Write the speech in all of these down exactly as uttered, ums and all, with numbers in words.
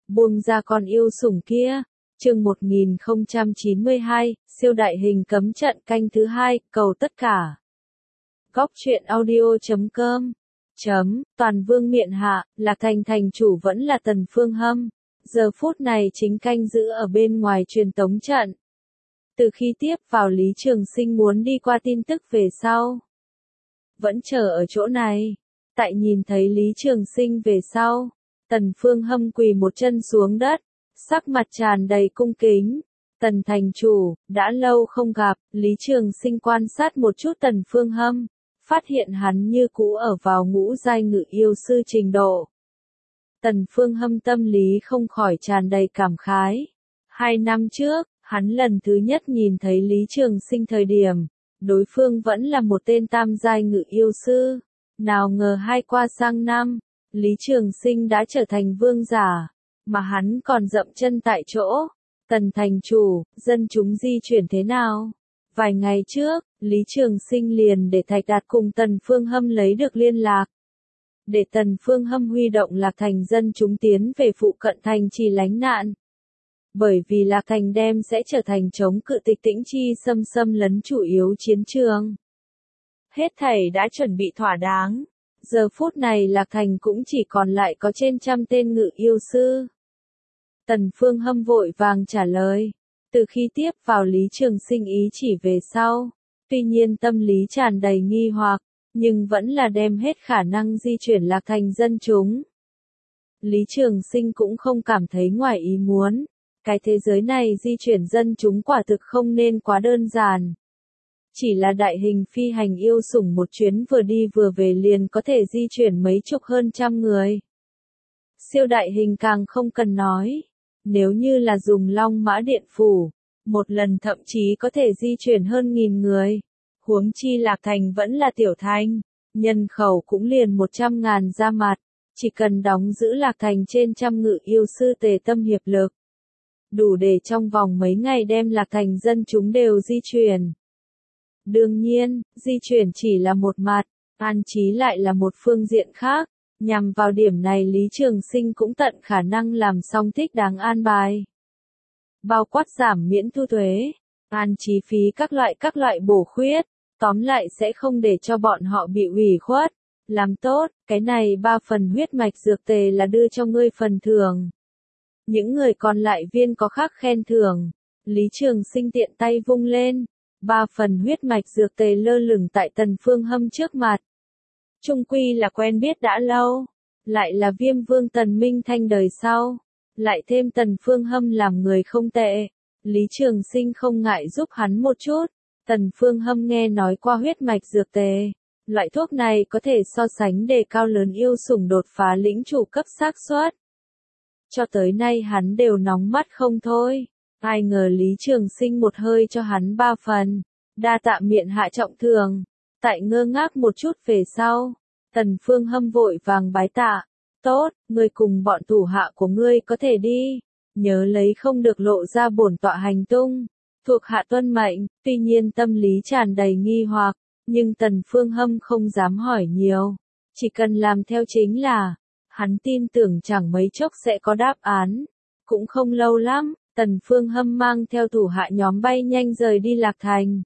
Buông ra con yêu sủng kia. Chương một nghìn không trăm chín mươi hai, siêu đại hình cấm trận canh thứ hai, cầu tất cả. Góc truyện audio chấm com. Chấm, toàn vương miện hạ, Lạc Thành thành chủ vẫn là Tần Phương Hâm. Giờ phút này chính canh giữ ở bên ngoài truyền tống trận. Từ khi tiếp vào Lý Trường Sinh muốn đi qua tin tức về sau. Vẫn chờ ở chỗ này. Tại nhìn thấy Lý Trường Sinh về sau. Tần Phương Hâm quỳ một chân xuống đất. Sắc mặt tràn đầy cung kính. Tần thành chủ, đã lâu không gặp, Lý Trường Sinh quan sát một chút Tần Phương Hâm. Phát hiện hắn như cũ ở vào ngũ giai ngự yêu sư trình độ. Tần Phương Hâm tâm lý không khỏi tràn đầy cảm khái. Hai năm trước, hắn lần thứ nhất nhìn thấy Lý Trường Sinh thời điểm, đối phương vẫn là một tên tam giai ngự yêu sư. Nào ngờ hai qua sang năm, Lý Trường Sinh đã trở thành vương giả, mà hắn còn dậm chân tại chỗ. Tần thành chủ, dân chúng di chuyển thế nào? Vài ngày trước, Lý Trường Sinh liền để Thạch Đạt cùng Tần Phương Hâm lấy được liên lạc. Để Tần Phương Hâm huy động Lạc Thành dân chúng tiến về phụ cận thành trì lánh nạn. Bởi vì Lạc Thành đem sẽ trở thành chống cự Tịch Tĩnh Chi xâm xâm lấn chủ yếu chiến trường. Hết thảy đã chuẩn bị thỏa đáng. Giờ phút này Lạc Thành cũng chỉ còn lại có trên trăm tên ngự yêu sư. Tần Phương Hâm vội vàng trả lời. Từ khi tiếp vào Lý Trường Sinh ý chỉ về sau, tuy nhiên tâm lý tràn đầy nghi hoặc, nhưng vẫn là đem hết khả năng di chuyển Lạc Thành dân chúng. Lý Trường Sinh cũng không cảm thấy ngoài ý muốn. Cái thế giới này di chuyển dân chúng quả thực không nên quá đơn giản. Chỉ là đại hình phi hành yêu sủng một chuyến vừa đi vừa về liền có thể di chuyển mấy chục hơn trăm người. Siêu đại hình càng không cần nói. Nếu như là dùng Long Mã Điện Phủ, một lần thậm chí có thể di chuyển hơn nghìn người. Huống chi Lạc Thành vẫn là tiểu thành, nhân khẩu cũng liền một trăm ngàn ra mặt. Chỉ cần đóng giữ Lạc Thành trên trăm ngự yêu sư tề tâm hiệp lực. Đủ để trong vòng mấy ngày đem Lạc Thành dân chúng đều di chuyển. Đương nhiên, di chuyển chỉ là một mặt, an trí lại là một phương diện khác. Nhằm vào điểm này Lý Trường Sinh cũng tận khả năng làm xong thích đáng an bài. Bao quát giảm miễn thu thuế, an trí phí các loại các loại bổ khuyết, tóm lại sẽ không để cho bọn họ bị ủy khuất. Làm tốt, cái này ba phần huyết mạch dược tề là đưa cho ngươi phần thưởng. Những người còn lại viên có khác khen thưởng. Lý Trường Sinh tiện tay vung lên. Ba phần huyết mạch dược tề lơ lửng tại Tần Phương Hâm trước mặt. Trung quy là quen biết đã lâu. Lại là Viêm Vương Tần Minh Thanh đời sau. Lại thêm Tần Phương Hâm làm người không tệ. Lý Trường Sinh không ngại giúp hắn một chút. Tần Phương Hâm nghe nói qua huyết mạch dược tề. Loại thuốc này có thể so sánh đề cao lớn yêu sủng đột phá lĩnh chủ cấp xác suất. Cho tới nay hắn đều nóng mắt không thôi. Ai ngờ Lý Trường Sinh một hơi cho hắn ba phần. Đa tạ miện hạ trọng thường. Tại ngơ ngác một chút về sau. Tần Phương Hâm vội vàng bái tạ. Tốt, ngươi cùng bọn thủ hạ của ngươi có thể đi. Nhớ lấy không được lộ ra bổn tọa hành tung. Thuộc hạ tuân mệnh, tuy nhiên tâm lý tràn đầy nghi hoặc. Nhưng Tần Phương Hâm không dám hỏi nhiều. Chỉ cần làm theo chính là. Hắn tin tưởng chẳng mấy chốc sẽ có đáp án. Cũng không lâu lắm, Tần Phương Hâm mang theo thủ hạ nhóm bay nhanh rời đi Lạc Thành.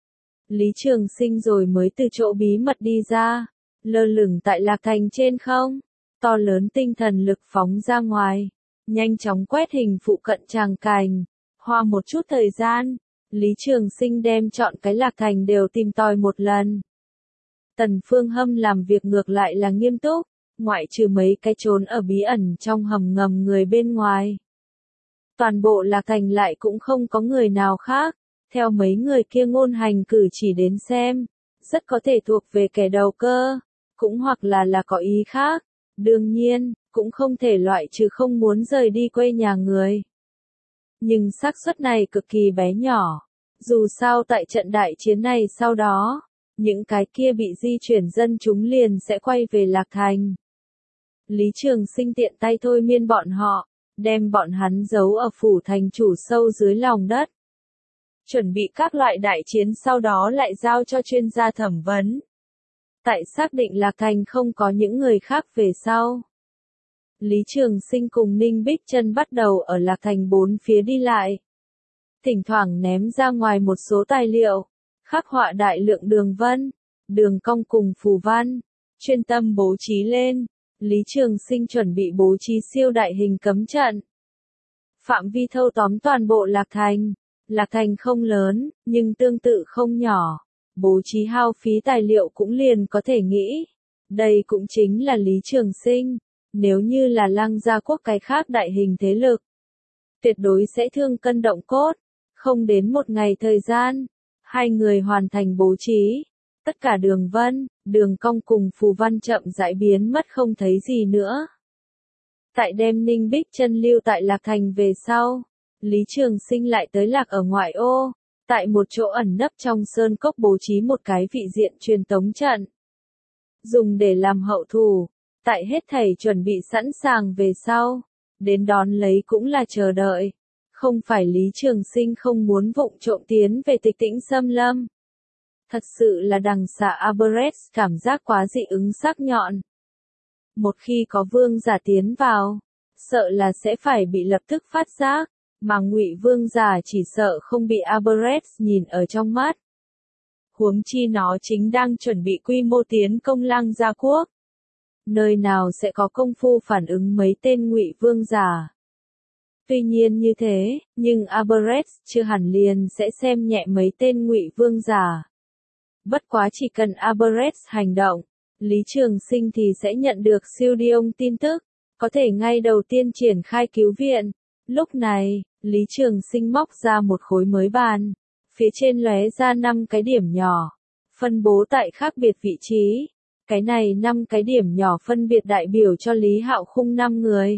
Lý Trường Sinh rồi mới từ chỗ bí mật đi ra. Lơ lửng tại Lạc Thành trên không. To lớn tinh thần lực phóng ra ngoài. Nhanh chóng quét hình phụ cận tràng cảnh. Hoa một chút thời gian. Lý Trường Sinh đem chọn cái Lạc Thành đều tìm tòi một lần. Tần Phương Hâm làm việc ngược lại là nghiêm túc. Ngoại trừ mấy cái trốn ở bí ẩn trong hầm ngầm người bên ngoài. Toàn bộ Lạc Thành lại cũng không có người nào khác. Theo mấy người kia ngôn hành cử chỉ đến xem. Rất có thể thuộc về kẻ đầu cơ. Cũng hoặc là là có ý khác. Đương nhiên, cũng không thể loại trừ không muốn rời đi quê nhà người. Nhưng xác suất này cực kỳ bé nhỏ. Dù sao tại trận đại chiến này sau đó. Những cái kia bị di chuyển dân chúng liền sẽ quay về Lạc Thành. Lý Trường Sinh tiện tay thôi miên bọn họ, đem bọn hắn giấu ở phủ thành chủ sâu dưới lòng đất. Chuẩn bị các loại đại chiến sau đó lại giao cho chuyên gia thẩm vấn. Tại xác định Lạc Thành không có những người khác về sau. Lý Trường Sinh cùng Ninh Bích Chân bắt đầu ở Lạc Thành bốn phía đi lại. Thỉnh thoảng ném ra ngoài một số tài liệu, khắc họa đại lượng đường vân, đường cong cùng phù văn, chuyên tâm bố trí lên. Lý Trường Sinh chuẩn bị bố trí siêu đại hình cấm trận. Phạm vi thâu tóm toàn bộ Lạc Thành. Lạc Thành không lớn, nhưng tương tự không nhỏ. Bố trí hao phí tài liệu cũng liền có thể nghĩ. Đây cũng chính là Lý Trường Sinh. Nếu như là Lăng Gia Quốc cái khác đại hình thế lực, tuyệt đối sẽ thương cân động cốt. Không đến một ngày thời gian, hai người hoàn thành bố trí. Tất cả đường vân, đường cong cùng phù văn chậm rãi biến mất không thấy gì nữa. Tại đem Ninh Bích Chân lưu tại Lạc Thành về sau, Lý Trường Sinh lại tới Lạc ở ngoại ô, tại một chỗ ẩn nấp trong sơn cốc bố trí một cái vị diện truyền tống trận. Dùng để làm hậu thủ, tại hết thảy chuẩn bị sẵn sàng về sau, đến đón lấy cũng là chờ đợi. Không phải Lý Trường Sinh không muốn vụng trộm tiến về Tịch Tĩnh Xâm Lâm. Thật sự là đằng xà Aberrest cảm giác quá dị ứng sắc nhọn. Một khi có vương giả tiến vào, sợ là sẽ phải bị lập tức phát giác, mà Ngụy vương giả chỉ sợ không bị Aberrest nhìn ở trong mắt. Huống chi nó chính đang chuẩn bị quy mô tiến công Lăng Gia Quốc. Nơi nào sẽ có công phu phản ứng mấy tên Ngụy vương giả. Tuy nhiên như thế, nhưng Aberrest chưa hẳn liền sẽ xem nhẹ mấy tên Ngụy vương giả. Bất quá chỉ cần Aberrest hành động, Lý Trường Sinh thì sẽ nhận được siêu đi ông tin tức, có thể ngay đầu tiên triển khai cứu viện. Lúc này, Lý Trường Sinh móc ra một khối mới bàn, phía trên lóe ra năm cái điểm nhỏ, phân bố tại khác biệt vị trí. Cái này năm cái điểm nhỏ phân biệt đại biểu cho Lý Hạo Khung năm người.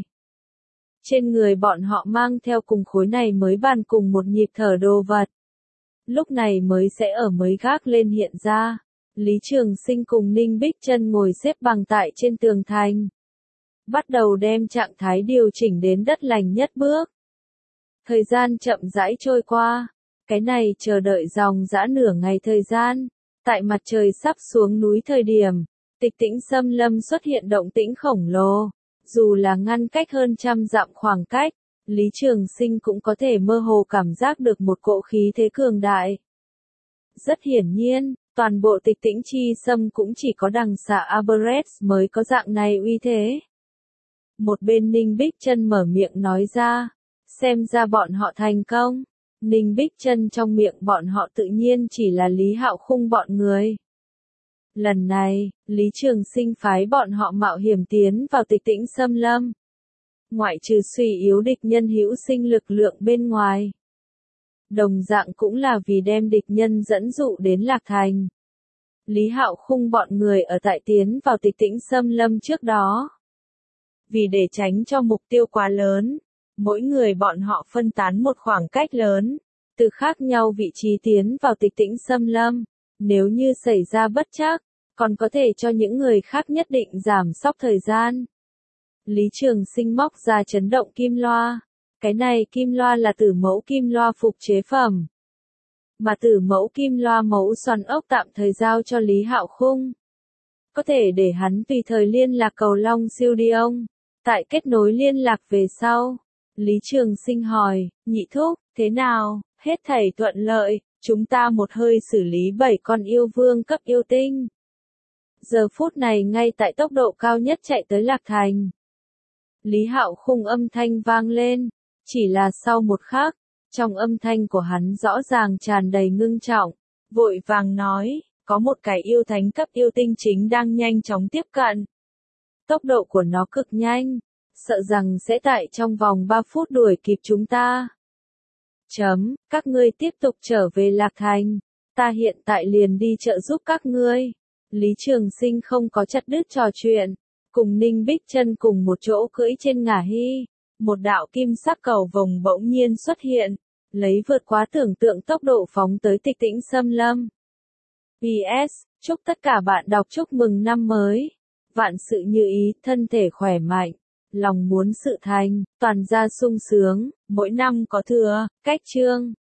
Trên người bọn họ mang theo cùng khối này mới bàn cùng một nhịp thở đồ vật. Lúc này mới sẽ ở mới gác lên hiện ra. Lý Trường Sinh cùng Ninh Bích Chân ngồi xếp bằng tại trên tường thành. Bắt đầu đem trạng thái điều chỉnh đến đất lành nhất bước. Thời gian chậm rãi trôi qua. Cái này chờ đợi dòng dã nửa ngày thời gian. Tại mặt trời sắp xuống núi thời điểm, Tịch Tĩnh Xâm Lâm xuất hiện động tĩnh khổng lồ. Dù là ngăn cách hơn trăm dặm khoảng cách, Lý Trường Sinh cũng có thể mơ hồ cảm giác được một cỗ khí thế cường đại. Rất hiển nhiên, toàn bộ Tịch Tĩnh Chi Xâm cũng chỉ có đằng xà Aberrest mới có dạng này uy thế. Một bên Ninh Bích Chân mở miệng nói ra, xem ra bọn họ thành công. Ninh Bích Chân trong miệng bọn họ tự nhiên chỉ là Lý Hạo Khung bọn người. Lần này, Lý Trường Sinh phái bọn họ mạo hiểm tiến vào Tịch Tĩnh Xâm Lâm. Ngoại trừ suy yếu địch nhân hữu sinh lực lượng bên ngoài. Đồng dạng cũng là vì đem địch nhân dẫn dụ đến Lạc Thành. Lý Hạo Khung bọn người ở tại tiến vào Tịch Tĩnh Xâm Lâm trước đó. Vì để tránh cho mục tiêu quá lớn, mỗi người bọn họ phân tán một khoảng cách lớn, từ khác nhau vị trí tiến vào Tịch Tĩnh Xâm Lâm. Nếu như xảy ra bất trắc, còn có thể cho những người khác nhất định giảm sốc thời gian. Lý Trường Sinh móc ra chấn động kim loa. Cái này kim loa là tử mẫu kim loa phục chế phẩm. Mà tử mẫu kim loa mẫu xoắn ốc tạm thời giao cho Lý Hạo Khung. Có thể để hắn tùy thời liên lạc cầu long siêu đi ông. Tại kết nối liên lạc về sau, Lý Trường Sinh hỏi, nhị thúc, thế nào, hết thảy thuận lợi, chúng ta một hơi xử lý bảy con yêu vương cấp yêu tinh. Giờ phút này ngay tại tốc độ cao nhất chạy tới Lạc Thành. Lý Hạo Khung âm thanh vang lên, chỉ là sau một khắc, trong âm thanh của hắn rõ ràng tràn đầy ngưng trọng, vội vàng nói, có một cái yêu thánh cấp yêu tinh chính đang nhanh chóng tiếp cận. Tốc độ của nó cực nhanh, sợ rằng sẽ tại trong vòng ba phút đuổi kịp chúng ta. Chấm, các ngươi tiếp tục trở về Lạc Thành, ta hiện tại liền đi trợ giúp các ngươi. Lý Trường Sinh không có chặt đứt trò chuyện, cùng Ninh Bích Chân cùng một chỗ cưỡi trên ngả hy, một đạo kim sắc cầu vồng bỗng nhiên xuất hiện, lấy vượt quá tưởng tượng tốc độ phóng tới Tịch Tĩnh Xâm Lâm. pê ét, chúc tất cả bạn đọc chúc mừng năm mới, vạn sự như ý, thân thể khỏe mạnh, lòng muốn sự thành, toàn gia sung sướng, mỗi năm có thừa, cách chương.